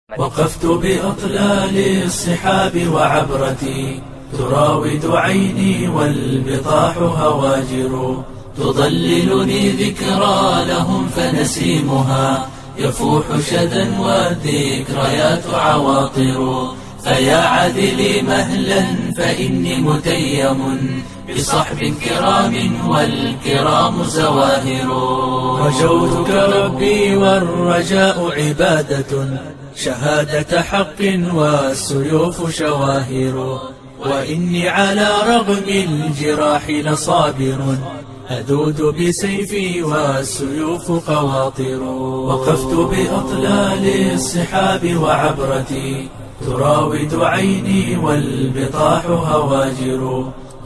وقفت بأطلال الصحاب وعبرتي تراود عيني والبطاح هواجر تضللني ذكرى لهم فنسيمها يفوح شدا والذكريات عواطر فيا عذلي مهلا فإني متيم بصحب كرام والكرام زواهر رجوتك ربي والرجاء عبادة شهادة حق والسيوف شواهر وإني على رغم الجراح لصابر أذود بسيفي والسيوف قواطر وقفت بأطلال الصحاب وعبرتي تراود عيني والبطاح هواجر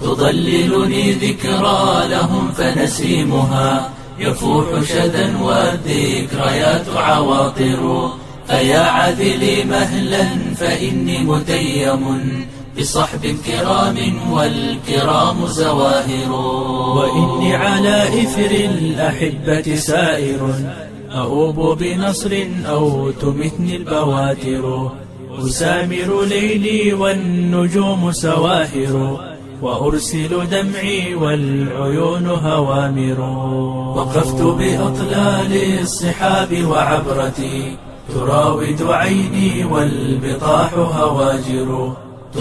تضللني ذكرى لهم فنسيمها يفوح شدا والذكريات عواطر فيا عذلي مهلا فإني متيم بصحب كرام والكرام زواهر وإني على إثر الأحبة سائر أؤوب بنصر أو تمتني البواتر أسامر ليلي والنجوم سواهر وأرسل دمعي والعيون هوامر وقفت بأطلال الصحاب وعبرتي تراود عيني والبطاح هواجر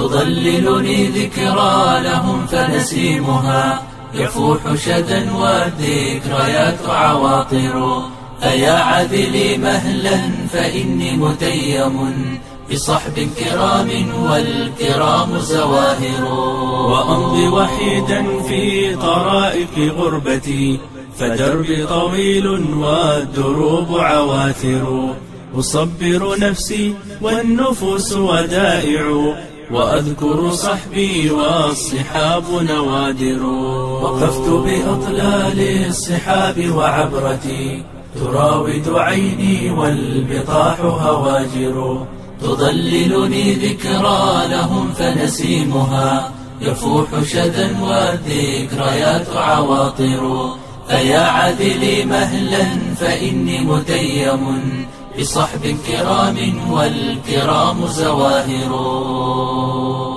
تضللني ذكرى لهم فنسيمها يفوح شدا والذكريات عواطر فيا عذلي مهلا فإني متيم بصحب كرام والكرام زواهر وأمضي وحيدا في طرائق غربتي فدربي طويل والدروب عواثر أصبر نفسي والنفوس ودائع وأذكر صحبي والصحاب نوادر وقفت بأطلال الصحاب وعبرتي تراود عيني والبطاح هواجر تضللني ذكرى لهم فنسيمها يفوح شدا والذكريات عواطر فيا عذلي مهلا فإني متيم بصحب كرام والكرام زواهر